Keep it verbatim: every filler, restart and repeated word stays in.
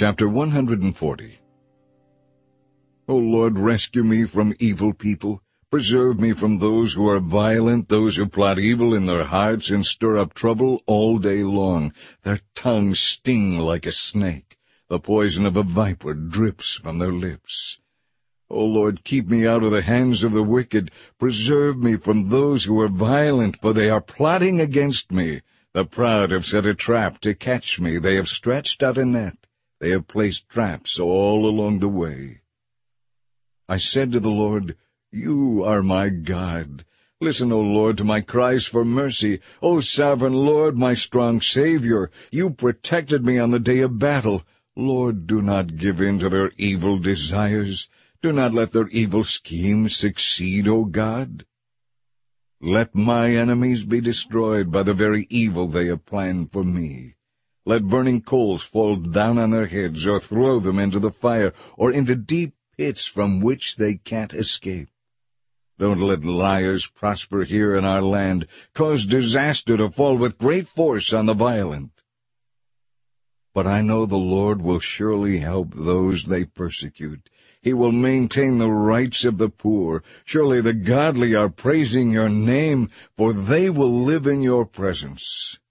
Chapter one hundred forty. O Lord, rescue me from evil people. Preserve me from those who are violent, those who plot evil in their hearts and stir up trouble all day long. Their tongues sting like a snake. The poison of a viper drips from their lips. O Lord, keep me out of the hands of the wicked. Preserve me from those who are violent, for they are plotting against me. The proud have set a trap to catch me. They have stretched out a net. They have placed traps all along the way. I said to the Lord, You are my God. Listen, O Lord, to my cries for mercy. O sovereign Lord, my strong Savior, you protected me on the day of battle. Lord, do not give in to their evil desires. Do not let their evil schemes succeed, O God. Let my enemies be destroyed by the very evil they have planned for me. Let burning coals fall down on their heads, or throw them into the fire, or into deep pits from which they can't escape. Don't let liars prosper here in our land. Cause disaster to fall with great force on the violent. But I know the Lord will surely help those they persecute. He will maintain the rights of the poor. Surely the godly are praising your name, for they will live in your presence.